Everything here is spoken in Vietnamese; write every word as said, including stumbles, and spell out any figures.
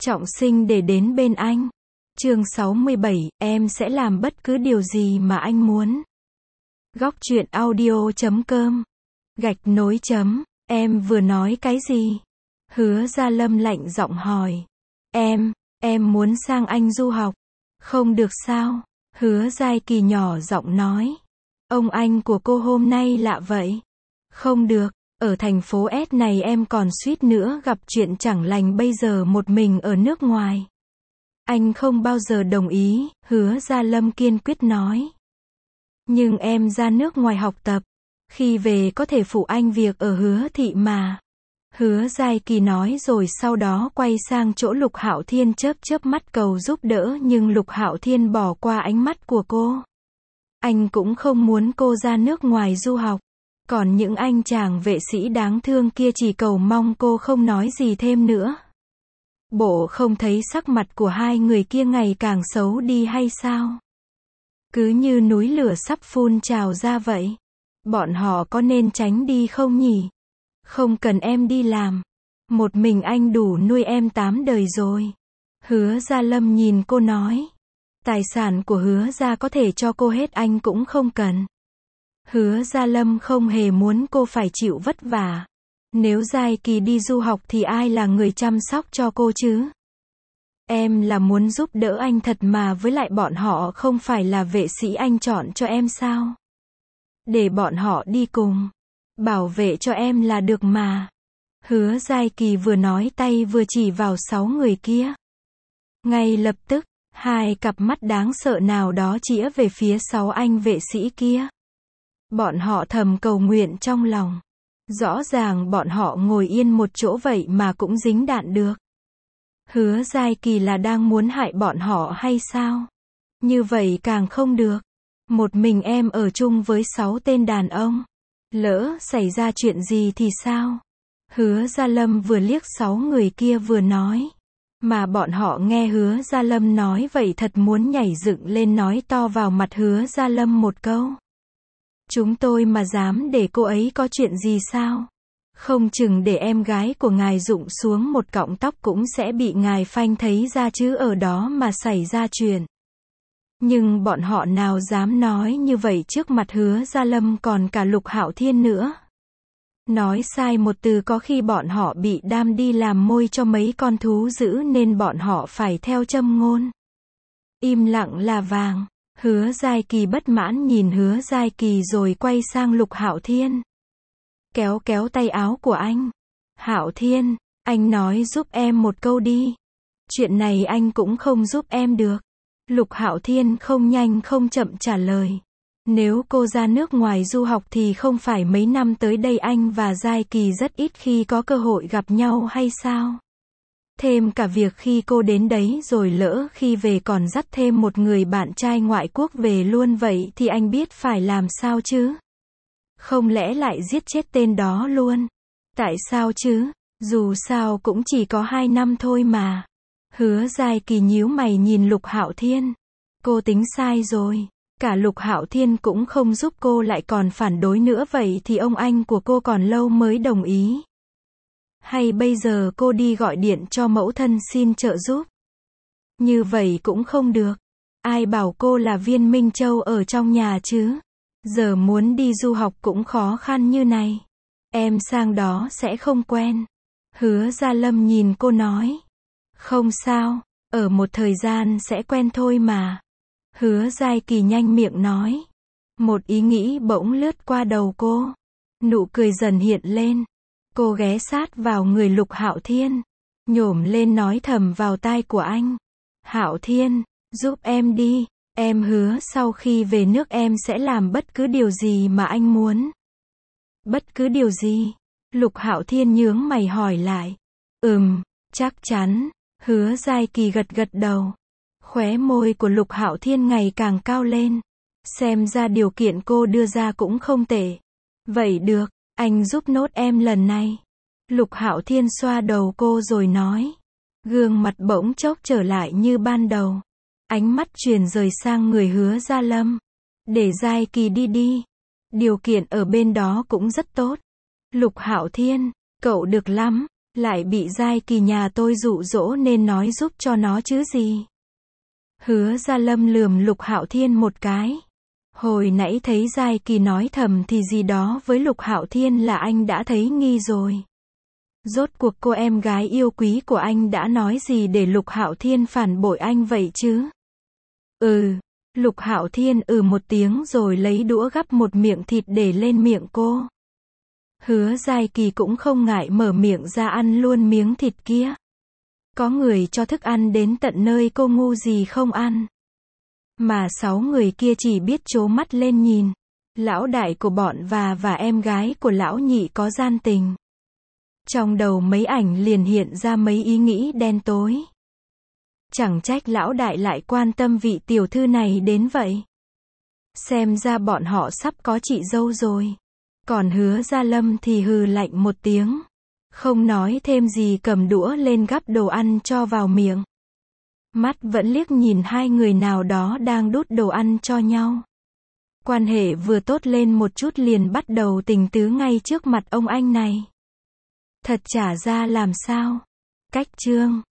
trọng sinh để đến bên anh. Chương sáu mươi bảy, em sẽ làm bất cứ điều gì mà anh muốn. Góc truyện audio chấm com Gạch nối chấm, em vừa nói cái gì? Hứa Gia Lâm lạnh giọng hỏi. Em, em muốn sang Anh du học. Không được sao? Hứa Giai Kỳ nhỏ giọng nói. Ông anh của cô hôm nay lạ vậy. Không được, ở thành phố S này em còn suýt nữa gặp chuyện chẳng lành bây giờ một mình ở nước ngoài. Anh không bao giờ đồng ý, Hứa Gia Lâm kiên quyết nói. Nhưng em ra nước ngoài học tập, khi về có thể phụ anh việc ở Hứa thị mà. Hứa Giai Kỳ nói rồi sau đó quay sang chỗ Lục Hạo Thiên chớp chớp mắt cầu giúp đỡ nhưng Lục Hạo Thiên bỏ qua ánh mắt của cô. Anh cũng không muốn cô ra nước ngoài du học. Còn những anh chàng vệ sĩ đáng thương kia chỉ cầu mong cô không nói gì thêm nữa. Bộ không thấy sắc mặt của hai người kia ngày càng xấu đi hay sao? Cứ như núi lửa sắp phun trào ra vậy. Bọn họ có nên tránh đi không nhỉ? Không cần em đi làm. Một mình anh đủ nuôi em tám đời rồi. Hứa Gia Lâm nhìn cô nói. Tài sản của Hứa Gia có thể cho cô hết anh cũng không cần. Hứa Gia Lâm không hề muốn cô phải chịu vất vả. Nếu Giai Kỳ đi du học thì ai là người chăm sóc cho cô chứ? Em là muốn giúp đỡ anh thật mà với lại bọn họ không phải là vệ sĩ anh chọn cho em sao? Để bọn họ đi cùng. Bảo vệ cho em là được mà. Hứa Giai Kỳ vừa nói tay vừa chỉ vào sáu người kia. Ngay lập tức, hai cặp mắt đáng sợ nào đó chĩa về phía sáu anh vệ sĩ kia. Bọn họ thầm cầu nguyện trong lòng. Rõ ràng bọn họ ngồi yên một chỗ vậy mà cũng dính đạn được. Hứa Giai Kỳ là đang muốn hại bọn họ hay sao? Như vậy càng không được. Một mình em ở chung với sáu tên đàn ông. Lỡ xảy ra chuyện gì thì sao? Hứa Gia Lâm vừa liếc sáu người kia vừa nói. Mà bọn họ nghe Hứa Gia Lâm nói vậy thật muốn nhảy dựng lên nói to vào mặt Hứa Gia Lâm một câu. Chúng tôi mà dám để cô ấy có chuyện gì sao? Không chừng để em gái của ngài rụng xuống một cọng tóc cũng sẽ bị ngài phanh thấy ra chứ ở đó mà xảy ra chuyện. Nhưng bọn họ nào dám nói như vậy trước mặt Hứa Gia Lâm còn cả Lục Hạo Thiên nữa. Nói sai một từ có khi bọn họ bị đam đi làm môi cho mấy con thú dữ nên bọn họ phải theo châm ngôn. Im lặng là vàng. Hứa Giai Kỳ bất mãn nhìn Hứa Giai Kỳ rồi quay sang Lục Hạo Thiên. Kéo kéo tay áo của anh. Hạo Thiên, anh nói giúp em một câu đi. Chuyện này anh cũng không giúp em được. Lục Hạo Thiên không nhanh không chậm trả lời. Nếu cô ra nước ngoài du học thì không phải mấy năm tới đây anh và Giai Kỳ rất ít khi có cơ hội gặp nhau hay sao? Thêm cả việc khi cô đến đấy rồi lỡ khi về còn dắt thêm một người bạn trai ngoại quốc về luôn vậy thì anh biết phải làm sao chứ? Không lẽ lại giết chết tên đó luôn? Tại sao chứ? Dù sao cũng chỉ có hai năm thôi mà. Hứa Giai Kỳ nhíu mày nhìn Lục Hạo Thiên. Cô tính sai rồi. Cả Lục Hạo Thiên cũng không giúp cô lại còn phản đối nữa vậy thì ông anh của cô còn lâu mới đồng ý. Hay bây giờ cô đi gọi điện cho mẫu thân xin trợ giúp? Như vậy cũng không được. Ai bảo cô là Viên Minh Châu ở trong nhà chứ? Giờ muốn đi du học cũng khó khăn như này. Em sang đó sẽ không quen. Hứa Gia Lâm nhìn cô nói. Không sao, ở một thời gian sẽ quen thôi mà. Hứa Giai Kỳ nhanh miệng nói. Một ý nghĩ bỗng lướt qua đầu cô. Nụ cười dần hiện lên. Cô ghé sát vào người Lục Hạo Thiên. Nhổm lên nói thầm vào tai của anh. Hạo Thiên, giúp em đi. Em hứa sau khi về nước em sẽ làm bất cứ điều gì mà anh muốn. Bất cứ điều gì? Lục Hạo Thiên nhướng mày hỏi lại. Ừm, chắc chắn. Hứa Giai Kỳ gật gật đầu. Khóe môi của Lục Hạo Thiên ngày càng cao lên. Xem ra điều kiện cô đưa ra cũng không tệ. Vậy được, anh giúp nốt em lần này. Lục Hạo Thiên xoa đầu cô rồi nói. Gương mặt bỗng chốc trở lại như ban đầu. Ánh mắt chuyển rời sang người Hứa Gia Lâm. Để Giai Kỳ đi đi. Điều kiện ở bên đó cũng rất tốt. Lục Hạo Thiên, cậu được lắm. Lại bị Giai Kỳ nhà tôi dụ dỗ nên nói giúp cho nó chứ gì. Hứa Gia Lâm lườm Lục Hạo Thiên một cái. Hồi nãy thấy Giai Kỳ nói thầm thì gì đó với Lục Hạo Thiên là anh đã thấy nghi rồi. Rốt cuộc cô em gái yêu quý của anh đã nói gì để Lục Hạo Thiên phản bội anh vậy chứ? Ừ, Lục Hạo Thiên ừ một tiếng rồi lấy đũa gắp một miệng thịt để lên miệng cô. Hứa Giai Kỳ cũng không ngại mở miệng ra ăn luôn miếng thịt kia. Có người cho thức ăn đến tận nơi cô ngu gì không ăn. Mà sáu người kia chỉ biết trố mắt lên nhìn. Lão đại của bọn và và em gái của lão nhị có gian tình. Trong đầu mấy ảnh liền hiện ra mấy ý nghĩ đen tối. Chẳng trách lão đại lại quan tâm vị tiểu thư này đến vậy. Xem ra bọn họ sắp có chị dâu rồi. Còn Hứa Gia Lâm thì hừ lạnh một tiếng. Không nói thêm gì cầm đũa lên gắp đồ ăn cho vào miệng. Mắt vẫn liếc nhìn hai người nào đó đang đút đồ ăn cho nhau. Quan hệ vừa tốt lên một chút liền bắt đầu tình tứ ngay trước mặt ông anh này. Thật chả ra làm sao. Cách chương